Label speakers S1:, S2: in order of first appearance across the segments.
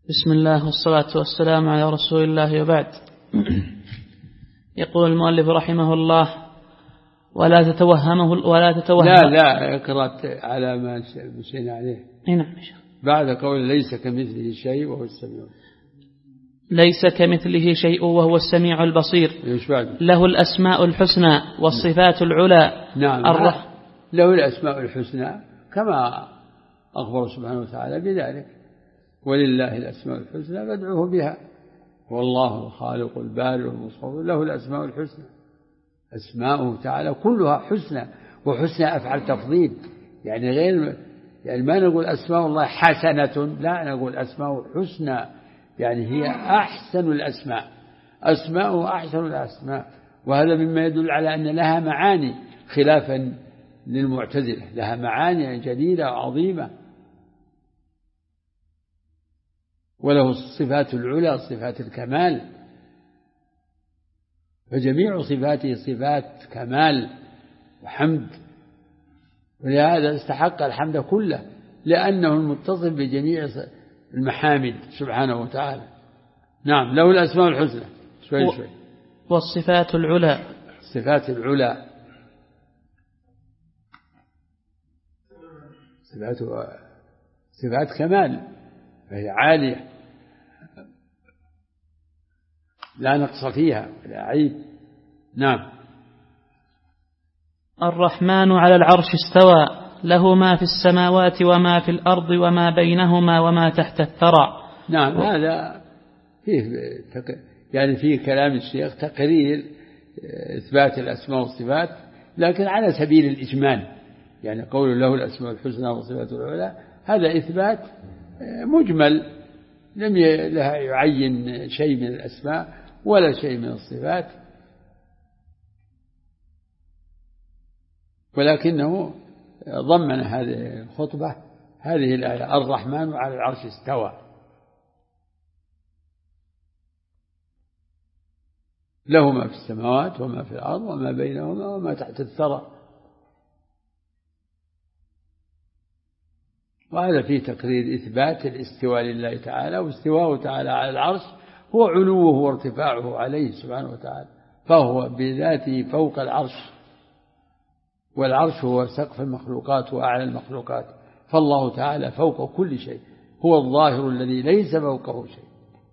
S1: بسم الله والصلاة والسلام على رسول الله وبعد. يقول المؤلف رحمه الله: ولا تتوهم
S2: لا اقرأ على ما مشينا عليه.
S1: نعم.
S2: بعد قول ليس كمثله شيء وهو السميع،
S1: ليس كمثله شيء وهو السميع البصير، له الأسماء الحسنى والصفات العلى.
S2: نعم. له الأسماء الحسنى كما أخبر سبحانه وتعالى بذلك: ولله الأسماء الحسنى فادعوه بها، والله الخالق البارئ المصور، له الأسماء الحسنى. أسماؤه تعالى كلها حسنى، وحسنى أفعل تفضيل، يعني غير، يعني ما نقول أسماء الله حسنة، لا، نقول أسماء حسنى، يعني هي أحسن الأسماء، أسماؤه أحسن الأسماء. وهذا مما يدل على أن لها معاني، خلافا للمعتزلة، لها معاني جديدة وعظيمة. وله الصفات العلى، صفات الكمال، فجميع صفاته صفات كمال وحمد، ولهذا استحق الحمد كله، لأنه المتصف بجميع المحامد سبحانه وتعالى. نعم. له الأسماء الحسنى. شوي.
S1: والصفات العلى،
S2: الصفات العلى، صفات كمال، فهي عالية لا نقص فيها ولا عيب. نعم.
S1: الرحمن على العرش استوى، له ما في السماوات وما في الأرض وما بينهما وما تحت الثرى.
S2: نعم. هذا فيه يعني فيه كلام الشيخ تقرير إثبات الأسماء والصفات، لكن على سبيل الإجمال، يعني قول له الأسماء الحسنى والصفات العلى هذا إثبات مجمل، لم يعين شيء من الأسماء ولا شيء من الصفات، ولكنه ضمن هذه الخطبة هذه الآية: الرحمن على العرش استوى، له ما في السماوات وما في الأرض وما بينهما وما تحت الثرى. وهذا فيه تقرير إثبات الاستواء لله تعالى، واستواءه تعالى على العرش هو علوه وارتفاعه عليه سبحانه وتعالى، فهو بذاته فوق العرش، والعرش هو سقف المخلوقات وأعلى المخلوقات، فالله تعالى فوق كل شيء، هو الظاهر الذي ليس فوقه شيء.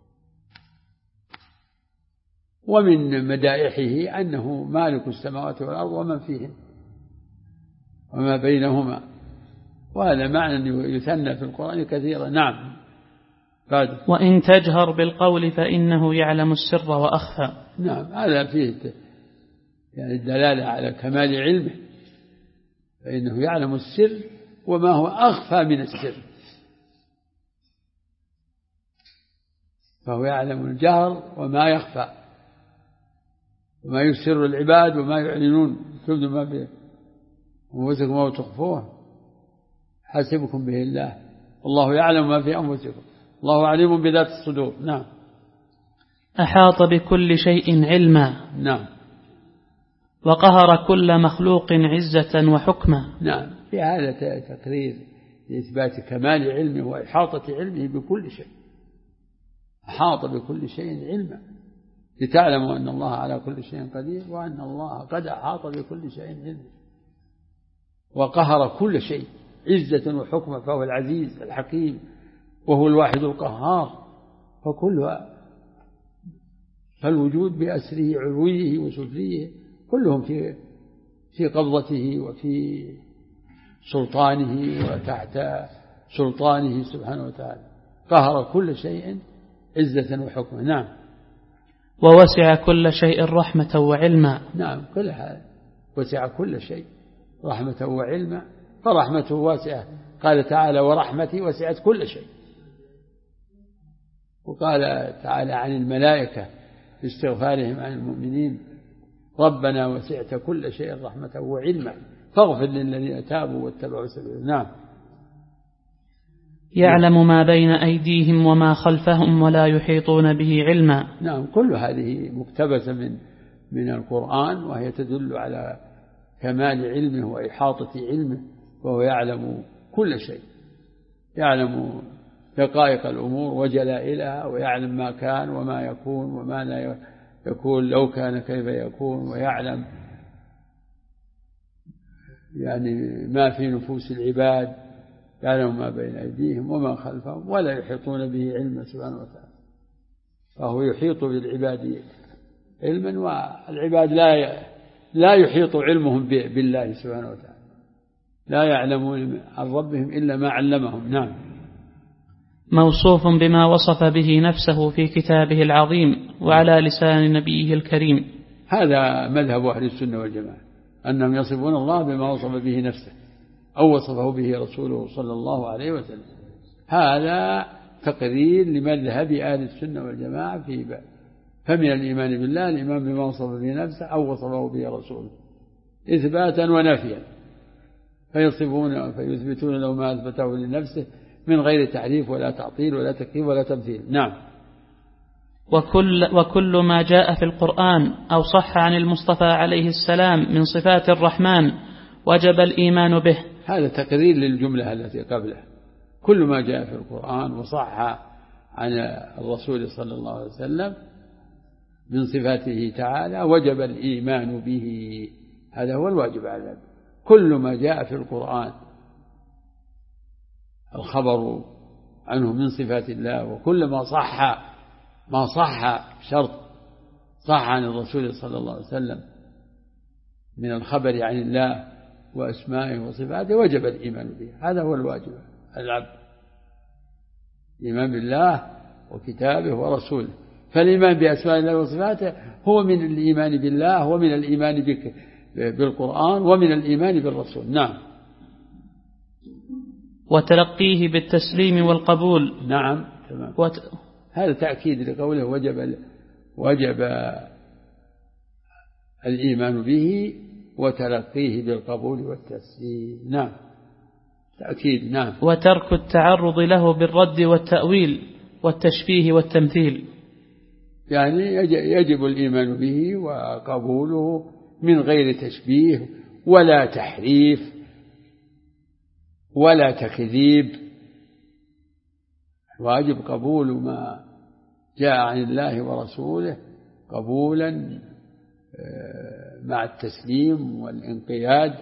S2: ومن مدائحه أنه مالك السماوات والأرض ومن فيهن وما بينهما، وهذا معنى يثنى في القرآن كثيرا. نعم.
S1: وإن تجهر بالقول فإنه يعلم السر وأخفى.
S2: نعم. هذا فيه يعني الدلالة على كمال علمه، فإنه يعلم السر وما هو أخفى من السر، فهو يعلم الجهر وما يخفى، وما يسر العباد وما يعلنون، تبدو ما في أنفسكم وما تخفوه حاسبكم به الله، والله يعلم ما في أنفسكم، الله عليم بذات الصدور. نعم.
S1: أحاط بكل شيء علما.
S2: نعم.
S1: وقهر كل مخلوق عزة وحكما.
S2: نعم. في هذا تقرير لإثبات كمال علمه وإحاطة علمه بكل شيء، أحاط بكل شيء علما، لتعلموا أن الله على كل شيء قدير، وأن الله قد أحاط بكل شيء علما. وقهر كل شيء عزة وحكما، فهو العزيز الحكيم، وهو الواحد القهار، فالوجود بأسره علويه وسفليه كلهم في قبضته وفي سلطانه وتحت سلطانه سبحانه وتعالى، قهر كل شيء عزة وحكما. نعم.
S1: ووسع كل شيء رحمة وعلما.
S2: نعم. كل هذا وسع كل شيء رحمة وعلما، فرحمته واسعة، قال تعالى: ورحمتي وسعت كل شيء. وقال تعالى عن الملائكة في استغفارهم عن المؤمنين: ربنا وسعت كل شيء رحمة وعلما فاغفر للذين تابوا واتبعوا سبيلك. نعم.
S1: يعلم ما بين أيديهم وما خلفهم ولا يحيطون به علما.
S2: نعم. كل هذه مقتبسة من القرآن، وهي تدل على كمال علمه وإحاطة علمه، وهو يعلم كل شيء، يعلم دقائق الأمور وجلائلها، ويعلم ما كان وما يكون وما لا يكون لو كان كيف يكون، ويعلم يعني ما في نفوس العباد، يعلم ما بين أيديهم وما خلفهم، ولا يحيطون به علما سبحانه وتعالى. فهو يحيط بالعباد علما، والعباد لا يحيط علمهم بالله سبحانه وتعالى، لا يعلمون عن ربهم إلا ما علمهم. نعم.
S1: موصوف بما وصف به نفسه في كتابه العظيم وعلى لسان نبيه الكريم.
S2: هذا مذهب أهل السنة والجماعة، أنهم يصفون الله بما وصف به نفسه أو وصفه به رسوله صلى الله عليه وسلم. هذا تقرير لمذهب أهل السنة والجماعة في باب. فمن الإيمان بالله الإيمان بما وصف به نفسه أو وصفه به رسوله إثباتا ونفيا، فيثبتون له ما أثبته لنفسه من غير تعريف ولا تعطيل ولا تكييف ولا تمثيل. نعم.
S1: وكل ما جاء في القرآن أو صح عن المصطفى عليه السلام من صفات الرحمن وجب الإيمان به.
S2: هذا تقرير للجملة التي قبله. كل ما جاء في القرآن وصح عن الرسول صلى الله عليه وسلم من صفاته تعالى وجب الإيمان به، هذا هو الواجب على العبد. كل ما جاء في القرآن الخبر عنه من صفات الله، وكل ما صح شرط صح عن الرسول صلى الله عليه وسلم من الخبر عن الله وأسمائه وصفاته وجب الإيمان به. هذا هو الواجب على العبد، الإيمان بالله وكتابه ورسوله. فالإيمان بأسماء الله وصفاته هو من الإيمان بالله ومن الإيمان بالقرآن ومن الإيمان بالرسول. نعم.
S1: وتلقيه بالتسليم والقبول.
S2: نعم تمام. هذا تأكيد لقوله وجب الإيمان به وتلقيه بالقبول والتسليم. نعم تأكيد. نعم.
S1: وترك التعرض له بالرد والتأويل والتشبيه والتمثيل،
S2: يعني يجب الإيمان به وقبوله من غير تشبيه ولا تحريف ولا تكذيب. واجب قبول ما جاء عن الله ورسوله قبولا مع التسليم والانقياد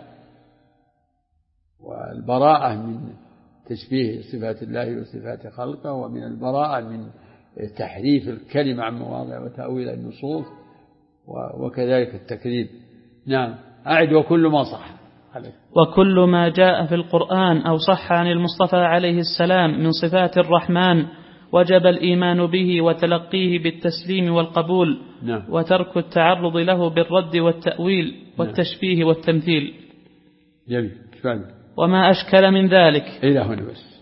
S2: والبراءة من تشبيه صفات الله وصفات خلقه، ومن البراءة من تحريف الكلمة عن مواضع وتأويل النصوص، وكذلك التكذيب. نعم. أعد. وكل ما صح.
S1: وكل ما جاء في القرآن أو صح عن المصطفى عليه السلام من صفات الرحمن وجب الإيمان به وتلقيه بالتسليم والقبول.
S2: نعم.
S1: وترك التعرض له بالرد والتأويل والتشبيه والتمثيل.
S2: جميل.
S1: وما أشكل من ذلك.
S2: إلى هنا بس.